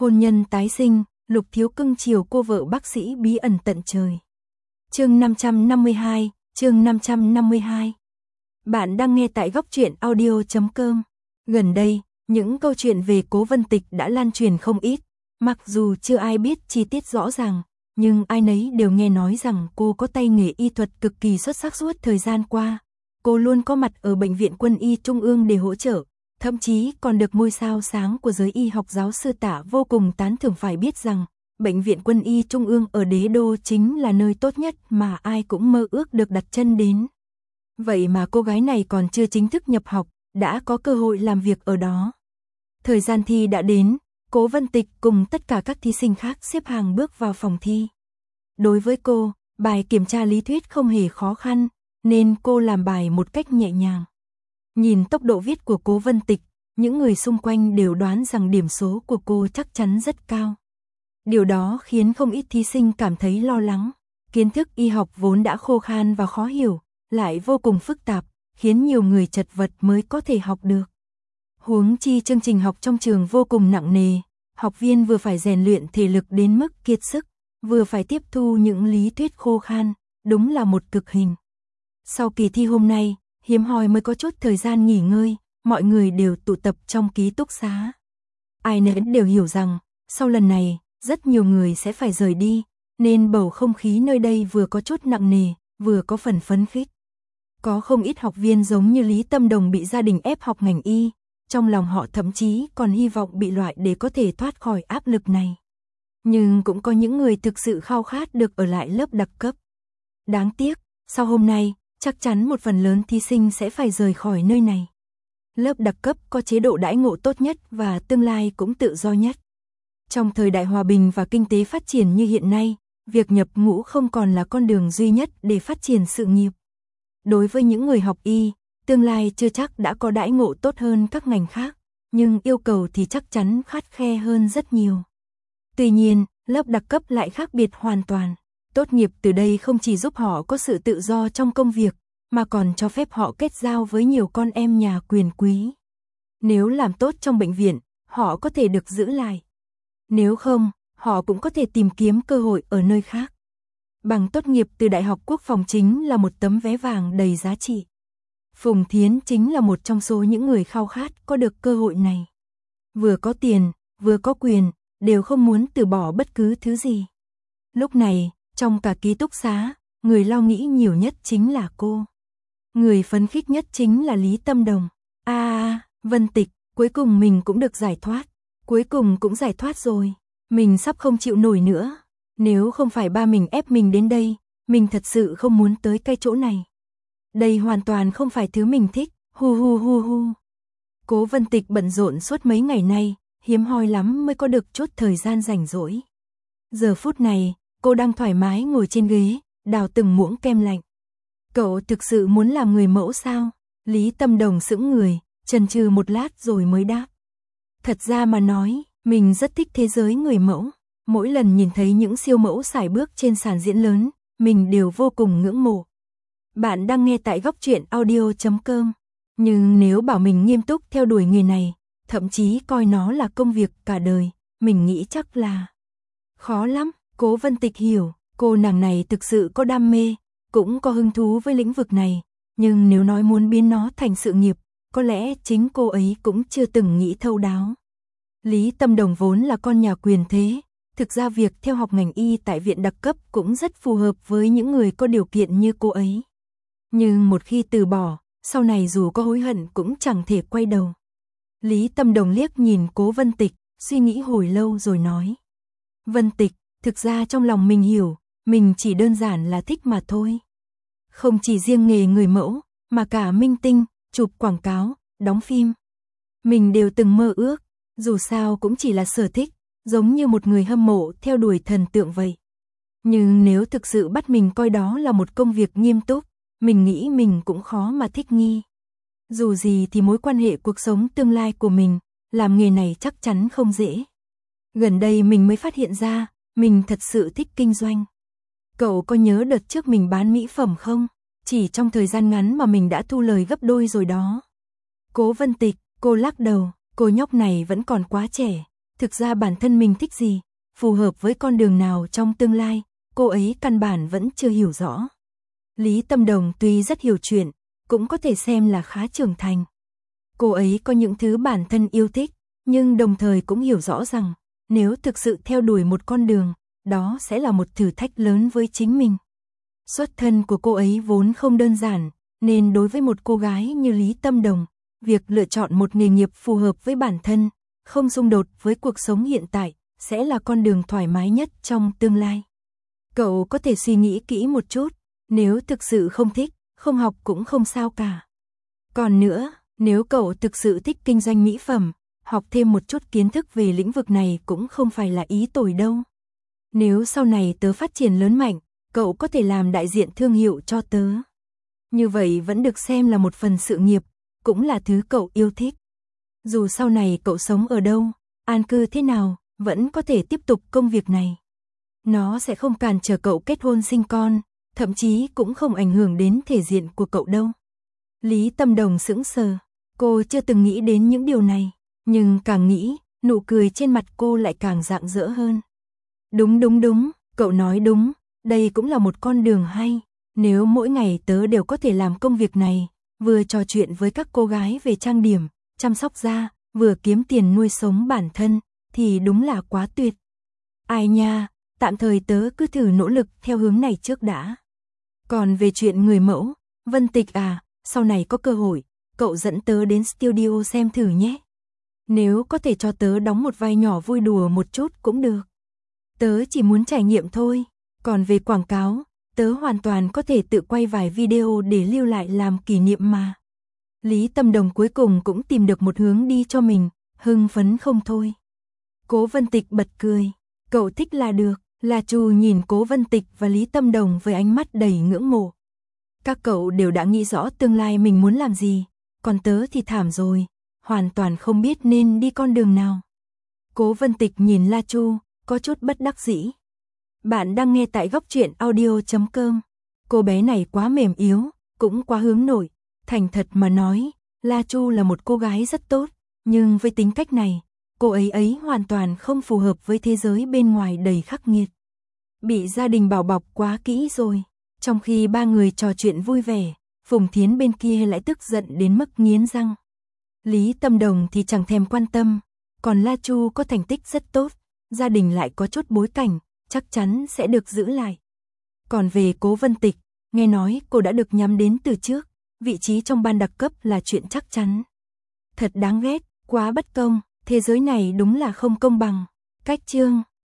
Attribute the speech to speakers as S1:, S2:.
S1: Hôn nhân tái sinh, Lục Thiếu cưng chiều cô vợ bác sĩ bí ẩn tận trời. Chương 552, chương 552. Bạn đang nghe tại góc truyện audio.com. Gần đây, những câu chuyện về Cố Vân Tịch đã lan truyền không ít, mặc dù chưa ai biết chi tiết rõ ràng, nhưng ai nấy đều nghe nói rằng cô có tay nghề y thuật cực kỳ xuất sắc suốt thời gian qua. Cô luôn có mặt ở Bệnh viện Quân y Trung ương để hỗ trợ, thậm chí còn được ngôi sao sáng của giới y học giáo sư Tả vô cùng tán thưởng. Phải biết rằng, Bệnh viện Quân y Trung ương ở Đế Đô chính là nơi tốt nhất mà ai cũng mơ ước được đặt chân đến. Vậy mà cô gái này còn chưa chính thức nhập học, đã có cơ hội làm việc ở đó. Thời gian thi đã đến, Cố Vân Tịch cùng tất cả các thí sinh khác xếp hàng bước vào phòng thi. Đối với cô, bài kiểm tra lý thuyết không hề khó khăn, nên cô làm bài một cách nhẹ nhàng. Nhìn tốc độ viết của Cố Vân Tịch, những người xung quanh đều đoán rằng điểm số của cô chắc chắn rất cao. Điều đó khiến không ít thí sinh cảm thấy lo lắng. Kiến thức y học vốn đã khô khan và khó hiểu, lại vô cùng phức tạp, khiến nhiều người chật vật mới có thể học được. Huống chi chương trình học trong trường vô cùng nặng nề, học viên vừa phải rèn luyện thể lực đến mức kiệt sức, vừa phải tiếp thu những lý thuyết khô khan, đúng là một cực hình. Sau kỳ thi hôm nay, hiếm hoi mới có chút thời gian nghỉ ngơi, mọi người đều tụ tập trong ký túc xá. Ai nấy đều hiểu rằng, sau lần này, rất nhiều người sẽ phải rời đi, nên bầu không khí nơi đây vừa có chút nặng nề, vừa có phần phấn khích. Có không ít học viên giống như Lý Tâm Đồng bị gia đình ép học ngành y, trong lòng họ thậm chí còn hy vọng bị loại để có thể thoát khỏi áp lực này. Nhưng cũng có những người thực sự khao khát được ở lại lớp đặc cấp. Đáng tiếc, sau hôm nay, chắc chắn một phần lớn thí sinh sẽ phải rời khỏi nơi này. Lớp đặc cấp có chế độ đãi ngộ tốt nhất và tương lai cũng tự do nhất. Trong thời đại hòa bình và kinh tế phát triển như hiện nay, việc nhập ngũ không còn là con đường duy nhất để phát triển sự nghiệp. Đối với những người học y, tương lai chưa chắc đã có đãi ngộ tốt hơn các ngành khác, nhưng yêu cầu thì chắc chắn khắt khe hơn rất nhiều. Tuy nhiên, lớp đặc cấp lại khác biệt hoàn toàn. Tốt nghiệp từ đây không chỉ giúp họ có sự tự do trong công việc, mà còn cho phép họ kết giao với nhiều con em nhà quyền quý. Nếu làm tốt trong bệnh viện, họ có thể được giữ lại. Nếu không, họ cũng có thể tìm kiếm cơ hội ở nơi khác. Bằng tốt nghiệp từ Đại học Quốc phòng chính là một tấm vé vàng đầy giá trị. Phùng Thiến chính là một trong số những người khao khát có được cơ hội này. Vừa có tiền, vừa có quyền, đều không muốn từ bỏ bất cứ thứ gì. Lúc này, trong cả ký túc xá, người lo nghĩ nhiều nhất chính là cô. Người phấn khích nhất chính là Lý Tâm Đồng. Vân Tịch, cuối cùng mình cũng được giải thoát. Cuối cùng cũng giải thoát rồi. Mình sắp không chịu nổi nữa. Nếu không phải ba mình ép mình đến đây, mình thật sự không muốn tới cái chỗ này. Đây hoàn toàn không phải thứ mình thích. Hu. Cố Vân Tịch bận rộn suốt mấy ngày nay, hiếm hoi lắm mới có được chút thời gian rảnh rỗi. Giờ phút này, cô đang thoải mái ngồi trên ghế, đào từng muỗng kem lạnh. Cậu thực sự muốn làm người mẫu sao? Lý Tâm Đồng sững người, chần chừ một lát rồi mới đáp. Thật ra mà nói, mình rất thích thế giới người mẫu. Mỗi lần nhìn thấy những siêu mẫu sải bước trên sàn diễn lớn, mình đều vô cùng ngưỡng mộ. Bạn đang nghe tại góc truyện audio.com. Nhưng nếu bảo mình nghiêm túc theo đuổi nghề này, thậm chí coi nó là công việc cả đời, mình nghĩ chắc là khó lắm. Cố Vân Tịch hiểu, cô nàng này thực sự có đam mê, cũng có hứng thú với lĩnh vực này, nhưng nếu nói muốn biến nó thành sự nghiệp, có lẽ chính cô ấy cũng chưa từng nghĩ thấu đáo. Lý Tâm Đồng vốn là con nhà quyền thế, thực ra việc theo học ngành y tại viện đặc cấp cũng rất phù hợp với những người có điều kiện như cô ấy. Nhưng một khi từ bỏ, sau này dù có hối hận cũng chẳng thể quay đầu. Lý Tâm Đồng liếc nhìn Cố Vân Tịch, suy nghĩ hồi lâu rồi nói. Vân Tịch, thực ra trong lòng mình hiểu, mình chỉ đơn giản là thích mà thôi. Không chỉ riêng nghề người mẫu, mà cả minh tinh, chụp quảng cáo, đóng phim. Mình đều từng mơ ước, dù sao cũng chỉ là sở thích, giống như một người hâm mộ theo đuổi thần tượng vậy. Nhưng nếu thực sự bắt mình coi đó là một công việc nghiêm túc, mình nghĩ mình cũng khó mà thích nghi. Dù gì thì mối quan hệ cuộc sống tương lai của mình, làm nghề này chắc chắn không dễ. Gần đây mình mới phát hiện ra, mình thật sự thích kinh doanh. Cậu có nhớ đợt trước mình bán mỹ phẩm không? Chỉ trong thời gian ngắn mà mình đã thu lời gấp đôi rồi đó. Cố Vân Tịch, cô lắc đầu, cô nhóc này vẫn còn quá trẻ, Thực ra bản thân mình thích gì, phù hợp với con đường nào trong tương lai, cô ấy căn bản vẫn chưa hiểu rõ. Lý Tâm Đồng tuy rất hiểu chuyện, cũng có thể xem là khá trưởng thành. Cô ấy có những thứ bản thân yêu thích, nhưng đồng thời cũng hiểu rõ rằng, nếu thực sự theo đuổi một con đường, đó sẽ là một thử thách lớn với chính mình. Xuất thân của cô ấy vốn không đơn giản, nên đối với một cô gái như Lý Tâm Đồng, việc lựa chọn một nghề nghiệp phù hợp với bản thân, không xung đột với cuộc sống hiện tại, sẽ là con đường thoải mái nhất trong tương lai. Cậu có thể suy nghĩ kỹ một chút, nếu thực sự không thích, không học cũng không sao cả. Còn nữa, nếu cậu thực sự thích kinh doanh mỹ phẩm, học thêm một chút kiến thức về lĩnh vực này cũng không phải là ý tồi đâu. Nếu sau này tớ phát triển lớn mạnh, cậu có thể làm đại diện thương hiệu cho tớ. Như vậy vẫn được xem là một phần sự nghiệp, cũng là thứ cậu yêu thích. Dù sau này cậu sống ở đâu, an cư thế nào, vẫn có thể tiếp tục công việc này. Nó sẽ không cản trở cậu kết hôn sinh con, thậm chí cũng không ảnh hưởng đến thể diện của cậu đâu. Lý Tâm Đồng sững sờ, cô chưa từng nghĩ đến những điều này, nhưng càng nghĩ, nụ cười trên mặt cô lại càng rạng rỡ hơn. Đúng, cậu nói đúng, đây cũng là một con đường hay. Nếu mỗi ngày tớ đều có thể làm công việc này, vừa trò chuyện với các cô gái về trang điểm, chăm sóc da, vừa kiếm tiền nuôi sống bản thân, thì đúng là quá tuyệt. Ai nha, tạm thời tớ cứ thử nỗ lực theo hướng này trước đã. Còn về chuyện người mẫu, Vân Tịch à, sau này có cơ hội, cậu dẫn tớ đến studio xem thử nhé. Nếu có thể cho tớ đóng một vai nhỏ vui đùa một chút cũng được. Tớ chỉ muốn trải nghiệm thôi, còn về quảng cáo, tớ hoàn toàn có thể tự quay vài video để lưu lại làm kỷ niệm mà. Lý Tâm Đồng cuối cùng cũng tìm được một hướng đi cho mình, hưng phấn không thôi. Cố Vân Tịch bật cười, cậu thích là được. La Chu nhìn Cố Vân Tịch và Lý Tâm Đồng với ánh mắt đầy ngưỡng mộ. Các cậu đều đã nghĩ rõ tương lai mình muốn làm gì, còn tớ thì thảm rồi, hoàn toàn không biết nên đi con đường nào. Cố Vân Tịch nhìn La Chu, có chút bất đắc dĩ. Bạn đang nghe tại Góc Truyện Audio.com. Cô bé này quá mềm yếu, cũng quá hướng nội. Thành thật mà nói, La Chu là một cô gái rất tốt, nhưng với tính cách này, cô ấy hoàn toàn không phù hợp với thế giới bên ngoài đầy khắc nghiệt. Bị gia đình bảo bọc quá kỹ rồi, trong khi ba người trò chuyện vui vẻ, Phùng Thiến bên kia lại tức giận đến mức nghiến răng. Lý Tâm Đồng thì chẳng thèm quan tâm, còn La Chu có thành tích rất tốt, gia đình lại có chút bối cảnh, chắc chắn sẽ được giữ lại. Còn về Cố Vân Tịch, nghe nói cô đã được nhắm đến từ trước, vị trí trong ban đặc cấp là chuyện chắc chắn. Thật đáng ghét, quá bất công, thế giới này đúng là không công bằng. Cách chương